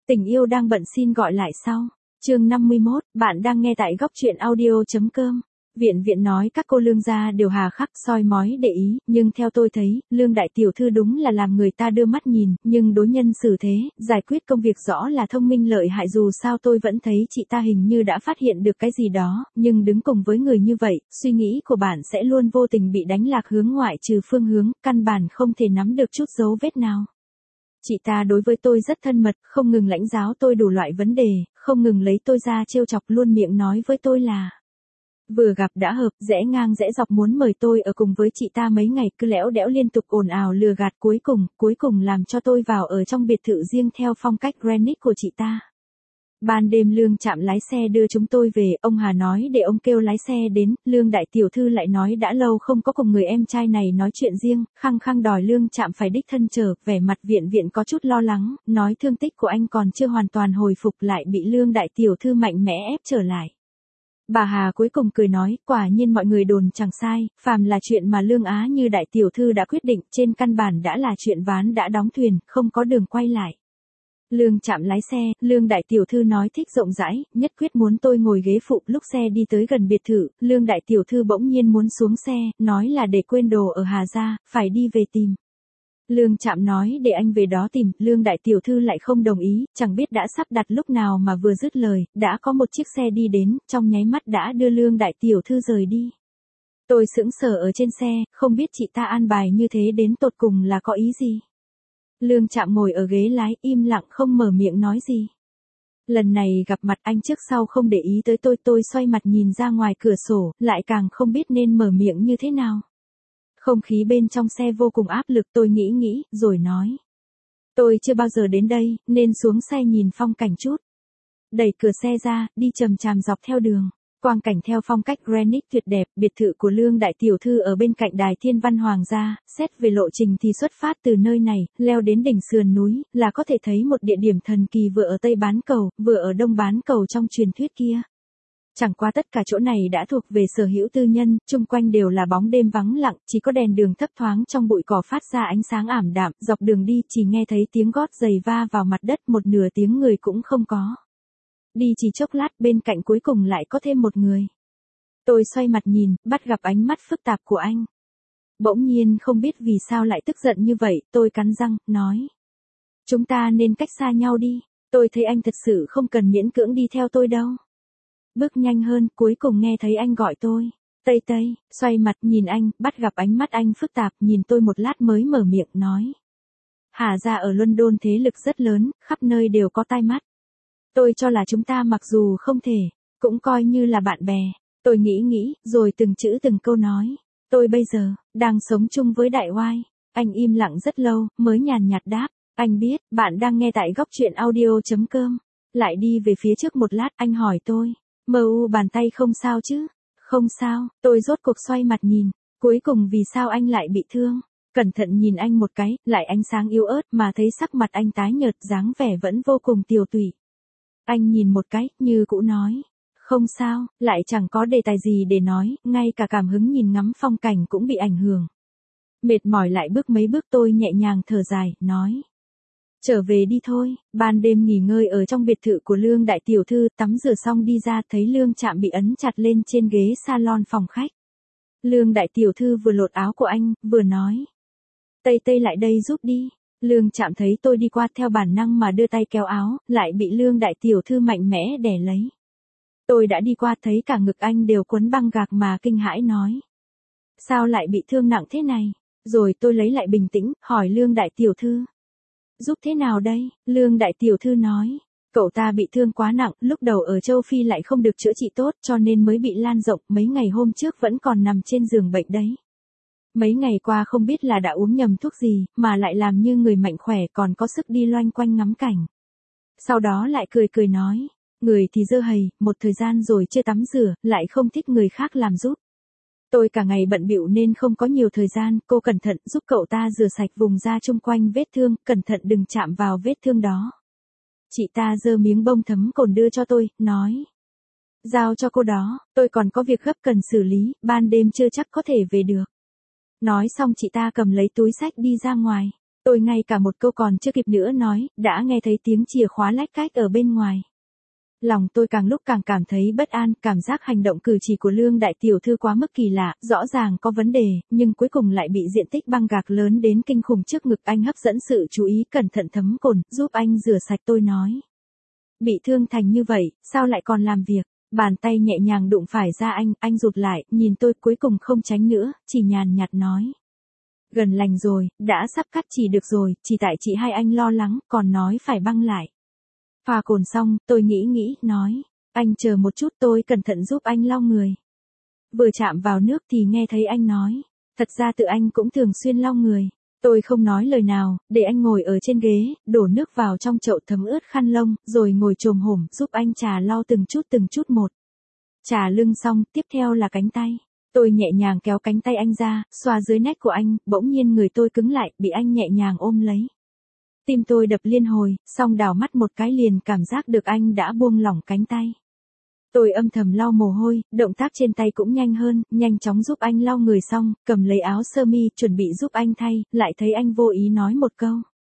Tình yêu đang bận xin gọi lại sau. Chương 51, bạn đang nghe tại góc truyện audio.com. Viện nói các cô Lương gia đều hà khắc soi mói để ý, nhưng theo tôi thấy, Lương đại tiểu thư đúng là làm người ta đưa mắt nhìn, nhưng đối nhân xử thế, giải quyết công việc rõ là thông minh lợi hại, dù sao tôi vẫn thấy chị ta hình như đã phát hiện được cái gì đó, nhưng đứng cùng với người như vậy, suy nghĩ của bạn sẽ luôn vô tình bị đánh lạc hướng, ngoại trừ phương hướng, căn bản không thể nắm được chút dấu vết nào. Chị ta đối với tôi rất thân mật, không ngừng lãnh giáo tôi đủ loại vấn đề, không ngừng lấy tôi ra trêu chọc, luôn miệng nói với tôi là vừa gặp đã hợp, rẽ ngang rẽ dọc muốn mời tôi ở cùng với chị ta mấy ngày, cứ lẽo đẽo liên tục ồn ào lừa gạt, cuối cùng làm cho tôi vào ở trong biệt thự riêng theo phong cách Greenwich của chị ta. Ban đêm Lương Trạm lái xe đưa chúng tôi về, ông Hà nói để ông kêu lái xe đến, Lương đại tiểu thư lại nói đã lâu không có cùng người em trai này nói chuyện riêng, khăng khăng đòi Lương Trạm phải đích thân chở, vẻ mặt viện có chút lo lắng, nói thương tích của anh còn chưa hoàn toàn hồi phục, lại bị Lương đại tiểu thư mạnh mẽ ép trở lại. Bà Hà cuối cùng cười nói, quả nhiên mọi người đồn chẳng sai, phàm là chuyện mà Lương Á Như đại tiểu thư đã quyết định, trên căn bản đã là chuyện ván đã đóng thuyền, không có đường quay lại. Lương Trạm lái xe, Lương đại tiểu thư nói thích rộng rãi, nhất quyết muốn tôi ngồi ghế phụ. Lúc xe đi tới gần biệt thự, Lương đại tiểu thư bỗng nhiên muốn xuống xe, nói là để quên đồ ở Hà gia, phải đi về tìm. Lương Trạm nói để anh về đó tìm, Lương đại tiểu thư lại không đồng ý, chẳng biết đã sắp đặt lúc nào mà vừa dứt lời, đã có một chiếc xe đi đến, trong nháy mắt đã đưa Lương đại tiểu thư rời đi. Tôi sững sờ ở trên xe, không biết chị ta an bài như thế đến tột cùng là có ý gì. Lương Trạm ngồi ở ghế lái, im lặng không mở miệng nói gì. Lần này gặp mặt anh trước sau không để ý tới tôi xoay mặt nhìn ra ngoài cửa sổ, lại càng không biết nên mở miệng như thế nào. Không khí bên trong xe vô cùng áp lực, tôi nghĩ, rồi nói. Tôi chưa bao giờ đến đây, nên xuống xe nhìn phong cảnh chút. Đẩy cửa xe ra, đi chậm chạp dọc theo đường. Quang cảnh theo phong cách Greenwich tuyệt đẹp, biệt thự của Lương đại tiểu thư ở bên cạnh đài Thiên Văn Hoàng gia, xét về lộ trình thì xuất phát từ nơi này, leo đến đỉnh sườn núi, là có thể thấy một địa điểm thần kỳ vừa ở Tây bán cầu, vừa ở Đông bán cầu trong truyền thuyết kia. Chẳng qua tất cả chỗ này đã thuộc về sở hữu tư nhân, chung quanh đều là bóng đêm vắng lặng, chỉ có đèn đường thấp thoáng trong bụi cỏ phát ra ánh sáng ảm đạm, dọc đường đi chỉ nghe thấy tiếng gót giày va vào mặt đất, một nửa tiếng người cũng không có. Đi chỉ chốc lát, bên cạnh cuối cùng lại có thêm một người. Tôi xoay mặt nhìn, bắt gặp ánh mắt phức tạp của anh. Bỗng nhiên không biết vì sao lại tức giận như vậy, tôi cắn răng, nói. Chúng ta nên cách xa nhau đi, tôi thấy anh thật sự không cần miễn cưỡng đi theo tôi đâu. Bước nhanh hơn, cuối cùng nghe thấy anh gọi tôi. Tây, xoay mặt nhìn anh, bắt gặp ánh mắt anh phức tạp, nhìn tôi một lát mới mở miệng, nói. Hà gia ở London thế lực rất lớn, khắp nơi đều có tai mắt. Tôi cho là chúng ta mặc dù không thể, cũng coi như là bạn bè. Tôi nghĩ, rồi từng chữ từng câu nói. Tôi bây giờ, đang sống chung với Đại Oai. Anh im lặng rất lâu, mới nhàn nhạt đáp. Anh biết, bạn đang nghe tại góc truyện audio.com. Lại đi về phía trước một lát, anh hỏi tôi. Bàn tay không sao chứ? Không sao, tôi rốt cuộc xoay mặt nhìn. Cuối cùng vì sao anh lại bị thương? Cẩn thận nhìn anh một cái, lại ánh sáng yếu ớt mà thấy sắc mặt anh tái nhợt, dáng vẻ vẫn vô cùng tiều tụy. Anh nhìn một cái, như cũ nói. Không sao, lại chẳng có đề tài gì để nói, ngay cả cảm hứng nhìn ngắm phong cảnh cũng bị ảnh hưởng. Mệt mỏi lại bước mấy bước, tôi nhẹ nhàng thở dài, nói. Trở về đi thôi. Ban đêm nghỉ ngơi ở trong biệt thự của Lương đại tiểu thư, tắm rửa xong đi ra, thấy Lương Trạm bị ấn chặt lên trên ghế salon phòng khách. Lương đại tiểu thư vừa lột áo của anh, vừa nói. Tây lại đây giúp đi. Lương Trạm thấy tôi đi qua, theo bản năng mà đưa tay kéo áo, lại bị Lương đại tiểu thư mạnh mẽ đè lấy. Tôi đã đi qua, thấy cả ngực anh đều quấn băng gạc mà kinh hãi nói. Sao lại bị thương nặng thế này? Rồi tôi lấy lại bình tĩnh, hỏi Lương đại tiểu thư. Giúp thế nào đây? Lương đại tiểu thư nói. Cậu ta bị thương quá nặng, lúc đầu ở châu Phi lại không được chữa trị tốt, cho nên mới bị lan rộng, mấy ngày hôm trước vẫn còn nằm trên giường bệnh đấy. Mấy ngày qua không biết là đã uống nhầm thuốc gì, mà lại làm như người mạnh khỏe, còn có sức đi loanh quanh ngắm cảnh. Sau đó lại cười nói. Người thì dơ hầy, một thời gian rồi chưa tắm rửa, lại không thích người khác làm giúp. Tôi cả ngày bận bịu nên không có nhiều thời gian, cô cẩn thận giúp cậu ta rửa sạch vùng da chung quanh vết thương, cẩn thận đừng chạm vào vết thương đó. Chị ta giơ miếng bông thấm cồn đưa cho tôi, nói. Giao cho cô đó, tôi còn có việc gấp cần xử lý, ban đêm chưa chắc có thể về được. Nói xong chị ta cầm lấy túi xách đi ra ngoài. Tôi ngay cả một câu còn chưa kịp nữa nói, đã nghe thấy tiếng chìa khóa lách cách ở bên ngoài. Lòng tôi càng lúc càng cảm thấy bất an, cảm giác hành động cử chỉ của Lương đại tiểu thư quá mức kỳ lạ, rõ ràng có vấn đề, nhưng cuối cùng lại bị diện tích băng gạc lớn đến kinh khủng trước ngực anh hấp dẫn sự chú ý, cẩn thận thấm cồn, giúp anh rửa sạch. Tôi nói. Bị thương thành như vậy, sao lại còn làm việc? Bàn tay nhẹ nhàng đụng phải da anh rụt lại, nhìn tôi cuối cùng không tránh nữa, chỉ nhàn nhạt nói. Gần lành rồi, đã sắp cắt chỉ được rồi, chỉ tại chị hai anh lo lắng, còn nói phải băng lại. Pha cồn xong, tôi nghĩ, nói. Anh chờ một chút, tôi cẩn thận giúp anh lau người. Vừa chạm vào nước thì nghe thấy anh nói. Thật ra tự anh cũng thường xuyên lau người. Tôi không nói lời nào, để anh ngồi ở trên ghế, đổ nước vào trong chậu thấm ướt khăn lông, rồi ngồi chồm hổm, giúp anh chà lau từng chút một. Chà lưng xong, tiếp theo là cánh tay. Tôi nhẹ nhàng kéo cánh tay anh ra, xoa dưới nách của anh, bỗng nhiên người tôi cứng lại, bị anh nhẹ nhàng ôm lấy. Tim tôi đập liên hồi, xong đảo mắt một cái liền cảm giác được anh đã buông lỏng cánh tay. Tôi âm thầm lau mồ hôi, động tác trên tay cũng nhanh hơn, nhanh chóng giúp anh lau người xong, cầm lấy áo sơ mi chuẩn bị giúp anh thay, lại thấy anh vô ý nói một câu.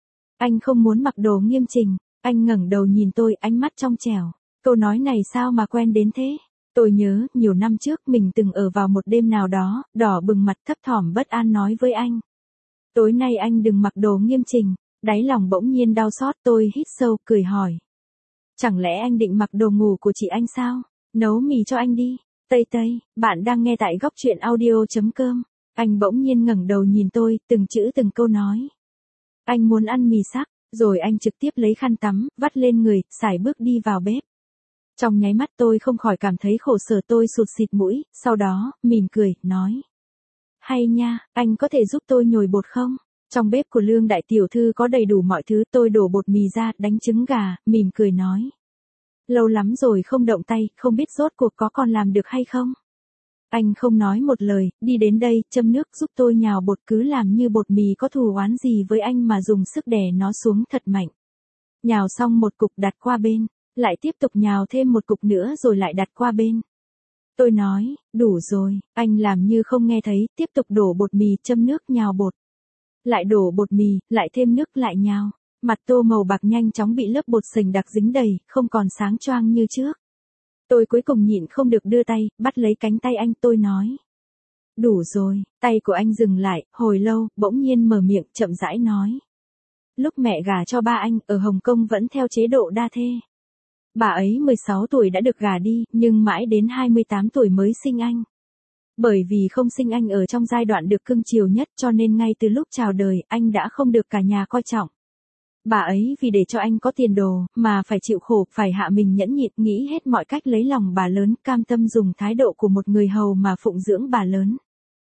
Anh không muốn mặc đồ nghiêm chỉnh, anh ngẩng đầu nhìn tôi, ánh mắt trong trẻo. Câu nói này sao mà quen đến thế? Tôi nhớ, nhiều năm trước mình từng ở vào một đêm nào đó, đỏ bừng mặt thấp thỏm bất an nói với anh. Tối nay anh đừng mặc đồ nghiêm chỉnh, đáy lòng bỗng nhiên đau xót, tôi hít sâu, cười hỏi. Chẳng lẽ anh định mặc đồ ngủ của chị anh sao? Nấu mì cho anh đi. Tây, bạn đang nghe tại góc truyện audio.com. Anh bỗng nhiên ngẩng đầu nhìn tôi, từng chữ từng câu nói. Anh muốn ăn mì sắc, rồi anh trực tiếp lấy khăn tắm, vắt lên người, sải bước đi vào bếp. Trong nháy mắt tôi không khỏi cảm thấy khổ sở, tôi sụt xịt mũi, sau đó, mỉm cười, nói. Hay nha, anh có thể giúp tôi nhồi bột không? Trong bếp của Lương đại tiểu thư có đầy đủ mọi thứ, tôi đổ bột mì ra, đánh trứng gà, mỉm cười nói. Lâu lắm rồi không động tay, không biết rốt cuộc có còn làm được hay không? Anh không nói một lời, đi đến đây, châm nước giúp tôi nhào bột, cứ làm như bột mì có thù oán gì với anh mà dùng sức đè nó xuống thật mạnh. Nhào xong một cục đặt qua bên, lại tiếp tục nhào thêm một cục nữa rồi lại đặt qua bên. Tôi nói, đủ rồi, anh làm như không nghe thấy, tiếp tục đổ bột mì, châm nước, nhào bột. Lại đổ bột mì, lại thêm nước, lại nhào. Mặt tô màu bạc nhanh chóng bị lớp bột sình đặc dính đầy, không còn sáng choang như trước. Tôi cuối cùng nhịn không được đưa tay, bắt lấy cánh tay anh, tôi nói. Đủ rồi, tay của anh dừng lại, hồi lâu, bỗng nhiên mở miệng, chậm rãi nói. Lúc mẹ gả cho ba anh, ở Hồng Kông vẫn theo chế độ đa thê. Bà ấy 16 tuổi đã được gả đi, nhưng mãi đến 28 tuổi mới sinh anh. Bởi vì không sinh anh ở trong giai đoạn được cưng chiều nhất cho nên ngay từ lúc chào đời, anh đã không được cả nhà coi trọng. Bà ấy vì để cho anh có tiền đồ, mà phải chịu khổ, phải hạ mình nhẫn nhịn, nghĩ hết mọi cách lấy lòng bà lớn, cam tâm dùng thái độ của một người hầu mà phụng dưỡng bà lớn.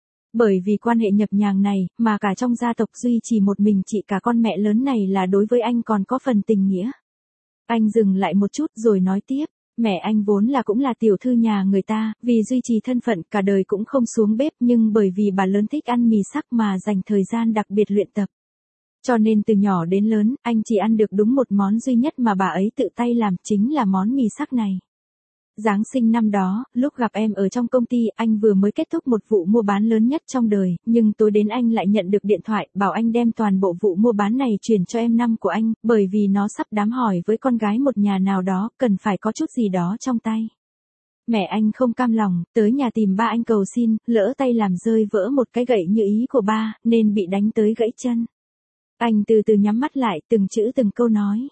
Bởi vì quan hệ nhập nhằng này, mà cả trong gia tộc duy trì một mình chị cả con mẹ lớn này là đối với anh còn có phần tình nghĩa. Anh dừng lại một chút rồi nói tiếp. Mẹ anh vốn là cũng là tiểu thư nhà người ta, vì duy trì thân phận cả đời cũng không xuống bếp, nhưng bởi vì bà lớn thích ăn mì sắc mà dành thời gian đặc biệt luyện tập. Cho nên từ nhỏ đến lớn, anh chỉ ăn được đúng một món duy nhất mà bà ấy tự tay làm, chính là món mì sắc này. Giáng sinh năm đó, lúc gặp em ở trong công ty, anh vừa mới kết thúc một vụ mua bán lớn nhất trong đời, nhưng tối đến anh lại nhận được điện thoại, bảo anh đem toàn bộ vụ mua bán này chuyển cho em năm của anh, bởi vì nó sắp đám hỏi với con gái một nhà nào đó, cần phải có chút gì đó trong tay. Mẹ anh không cam lòng, tới nhà tìm ba anh cầu xin, lỡ tay làm rơi vỡ một cái gậy như ý của ba, nên bị đánh tới gãy chân. Anh từ từ nhắm mắt lại, từng chữ từng câu nói.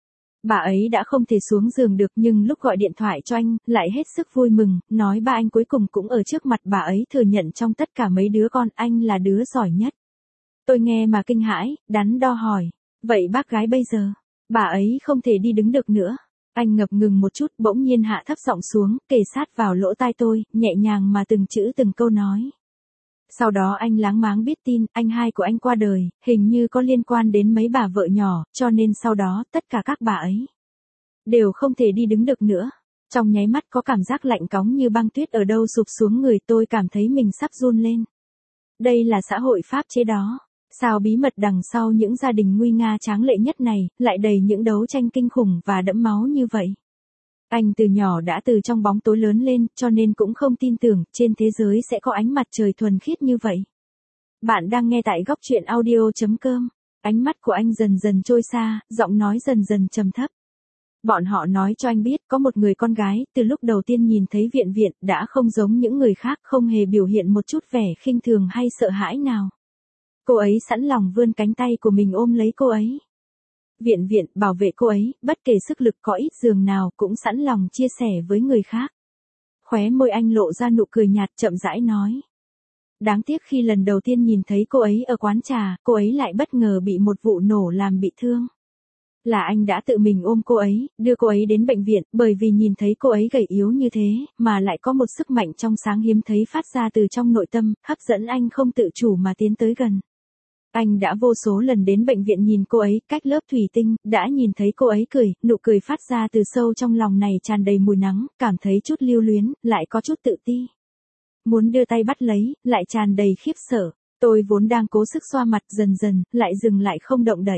Bà ấy đã không thể xuống giường được nhưng lúc gọi điện thoại cho anh, lại hết sức vui mừng, nói ba anh cuối cùng cũng ở trước mặt bà ấy thừa nhận trong tất cả mấy đứa con anh là đứa giỏi nhất. Tôi nghe mà kinh hãi, đắn đo hỏi, vậy bác gái bây giờ, bà ấy không thể đi đứng được nữa. Anh ngập ngừng một chút, bỗng nhiên hạ thấp giọng xuống, kề sát vào lỗ tai tôi, nhẹ nhàng mà từng chữ từng câu nói. Sau đó anh láng máng biết tin, anh hai của anh qua đời, hình như có liên quan đến mấy bà vợ nhỏ, cho nên sau đó, tất cả các bà ấy đều không thể đi đứng được nữa. Trong nháy mắt có cảm giác lạnh cóng như băng tuyết ở đâu sụp xuống người, tôi cảm thấy mình sắp run lên. Đây là xã hội pháp chế đó. Sao bí mật đằng sau những gia đình nguy nga tráng lệ nhất này, lại đầy những đấu tranh kinh khủng và đẫm máu như vậy? Anh từ nhỏ đã từ trong bóng tối lớn lên, cho nên cũng không tin tưởng, trên thế giới sẽ có ánh mặt trời thuần khiết như vậy. Bạn đang nghe tại góc truyện audio.com. Ánh mắt của anh dần dần trôi xa, giọng nói dần dần trầm thấp. Bọn họ nói cho anh biết có một người con gái, từ lúc đầu tiên nhìn thấy Viện Viện, đã không giống những người khác, không hề biểu hiện một chút vẻ khinh thường hay sợ hãi nào. Cô ấy sẵn lòng vươn cánh tay của mình ôm lấy cô ấy. Viện Viện bảo vệ cô ấy, bất kể sức lực có ít giường nào cũng sẵn lòng chia sẻ với người khác. Khóe môi anh lộ ra nụ cười nhạt, chậm rãi nói. Đáng tiếc khi lần đầu tiên nhìn thấy cô ấy ở quán trà, cô ấy lại bất ngờ bị một vụ nổ làm bị thương. Là anh đã tự mình ôm cô ấy, đưa cô ấy đến bệnh viện, bởi vì nhìn thấy cô ấy gầy yếu như thế, mà lại có một sức mạnh trong sáng hiếm thấy phát ra từ trong nội tâm, hấp dẫn anh không tự chủ mà tiến tới gần. Anh đã vô số lần đến bệnh viện nhìn cô ấy, cách lớp thủy tinh, đã nhìn thấy cô ấy cười, nụ cười phát ra từ sâu trong lòng này tràn đầy mùi nắng, cảm thấy chút lưu luyến, lại có chút tự ti. Muốn đưa tay bắt lấy, lại tràn đầy khiếp sợ. Tôi vốn đang cố sức xoa mặt, dần dần, lại dừng lại không động đậy.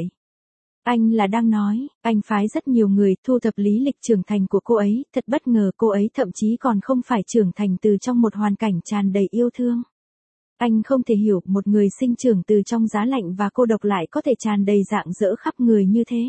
Anh là đang nói, anh phái rất nhiều người thu thập lý lịch trưởng thành của cô ấy, thật bất ngờ cô ấy thậm chí còn không phải trưởng thành từ trong một hoàn cảnh tràn đầy yêu thương. Anh không thể hiểu một người sinh trưởng từ trong giá lạnh và cô độc lại có thể tràn đầy rạng rỡ khắp người như thế.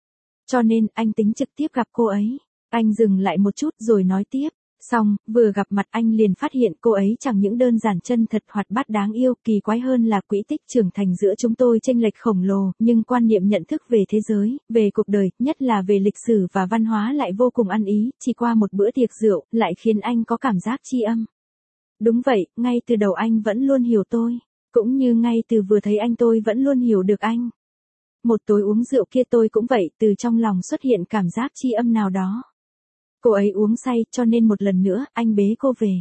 Cho nên, anh tính trực tiếp gặp cô ấy. Anh dừng lại một chút rồi nói tiếp. Xong, vừa gặp mặt anh liền phát hiện cô ấy chẳng những đơn giản chân thật hoạt bát đáng yêu, kỳ quái hơn là quỹ tích trưởng thành giữa chúng tôi chênh lệch khổng lồ, nhưng quan niệm nhận thức về thế giới, về cuộc đời, nhất là về lịch sử và văn hóa lại vô cùng ăn ý, chỉ qua một bữa tiệc rượu, lại khiến anh có cảm giác tri âm. Đúng vậy, ngay từ đầu anh vẫn luôn hiểu tôi, cũng như ngay từ vừa thấy anh tôi vẫn luôn hiểu được anh. Một tối uống rượu kia tôi cũng vậy, từ trong lòng xuất hiện cảm giác tri âm nào đó. Cô ấy uống say, cho nên một lần nữa, anh bế cô về.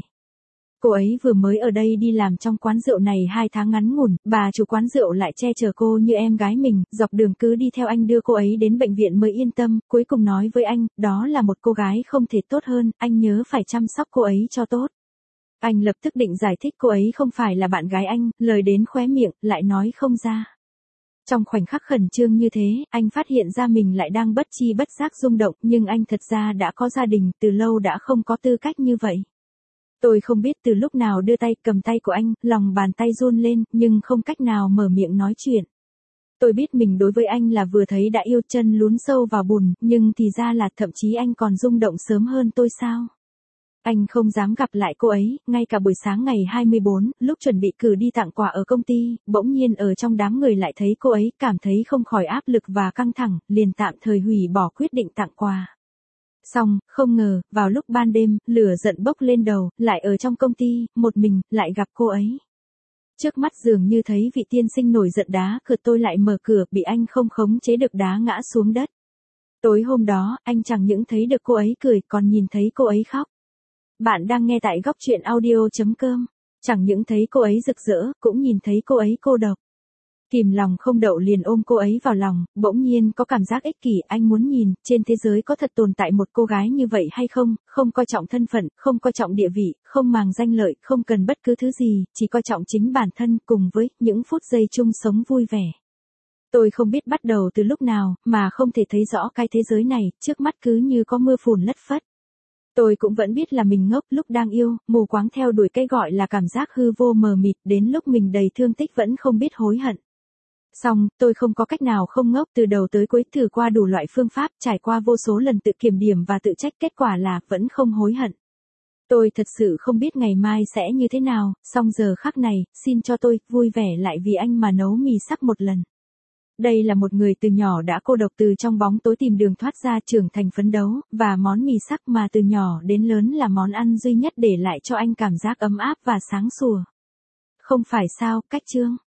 Cô ấy vừa mới ở đây đi làm trong quán rượu này 2 tháng ngắn ngủn, bà chủ quán rượu lại che chở cô như em gái mình, dọc đường cứ đi theo anh đưa cô ấy đến bệnh viện mới yên tâm, cuối cùng nói với anh, đó là một cô gái không thể tốt hơn, anh nhớ phải chăm sóc cô ấy cho tốt. Anh lập tức định giải thích cô ấy không phải là bạn gái anh, lời đến khóe miệng, lại nói không ra. Trong khoảnh khắc khẩn trương như thế, anh phát hiện ra mình lại đang bất chi bất giác rung động, nhưng anh thật ra đã có gia đình, từ lâu đã không có tư cách như vậy. Tôi không biết từ lúc nào đưa tay cầm tay của anh, lòng bàn tay run lên, nhưng không cách nào mở miệng nói chuyện. Tôi biết mình đối với anh là vừa thấy đã yêu, chân lún sâu vào bùn, nhưng thì ra là thậm chí anh còn rung động sớm hơn tôi sao? Anh không dám gặp lại cô ấy, ngay cả buổi sáng ngày 24, lúc chuẩn bị cử đi tặng quà ở công ty, bỗng nhiên ở trong đám người lại thấy cô ấy, cảm thấy không khỏi áp lực và căng thẳng, liền tạm thời hủy bỏ quyết định tặng quà. Xong, không ngờ, vào lúc ban đêm, lửa giận bốc lên đầu, lại ở trong công ty, một mình, lại gặp cô ấy. Trước mắt dường như thấy vị tiên sinh nổi giận đá cửa, tôi lại mở cửa, bị anh không khống chế được đá ngã xuống đất. Tối hôm đó, anh chẳng những thấy được cô ấy cười, còn nhìn thấy cô ấy khóc. Bạn đang nghe tại góc truyện audio.com. Chẳng những thấy cô ấy rực rỡ, cũng nhìn thấy cô ấy cô độc. Kìm lòng không đậu liền ôm cô ấy vào lòng, bỗng nhiên có cảm giác ích kỷ, anh muốn nhìn, trên thế giới có thật tồn tại một cô gái như vậy hay không, không coi trọng thân phận, không coi trọng địa vị, không màng danh lợi, không cần bất cứ thứ gì, chỉ coi trọng chính bản thân cùng với những phút giây chung sống vui vẻ. Tôi không biết bắt đầu từ lúc nào, mà không thể thấy rõ cái thế giới này, trước mắt cứ như có mưa phùn lất phất. Tôi cũng vẫn biết là mình ngốc lúc đang yêu, mù quáng theo đuổi cái gọi là cảm giác hư vô mờ mịt, đến lúc mình đầy thương tích vẫn không biết hối hận. Xong, tôi không có cách nào không ngốc, từ đầu tới cuối thử qua đủ loại phương pháp, trải qua vô số lần tự kiểm điểm và tự trách, kết quả là vẫn không hối hận. Tôi thật sự không biết ngày mai sẽ như thế nào, song giờ khắc này, xin cho tôi vui vẻ lại vì anh mà nấu mì sắc một lần. Đây là một người từ nhỏ đã cô độc từ trong bóng tối tìm đường thoát ra, trưởng thành phấn đấu, và món mì sắc mà từ nhỏ đến lớn là món ăn duy nhất để lại cho anh cảm giác ấm áp và sáng sủa. Không phải sao, Cách Chương?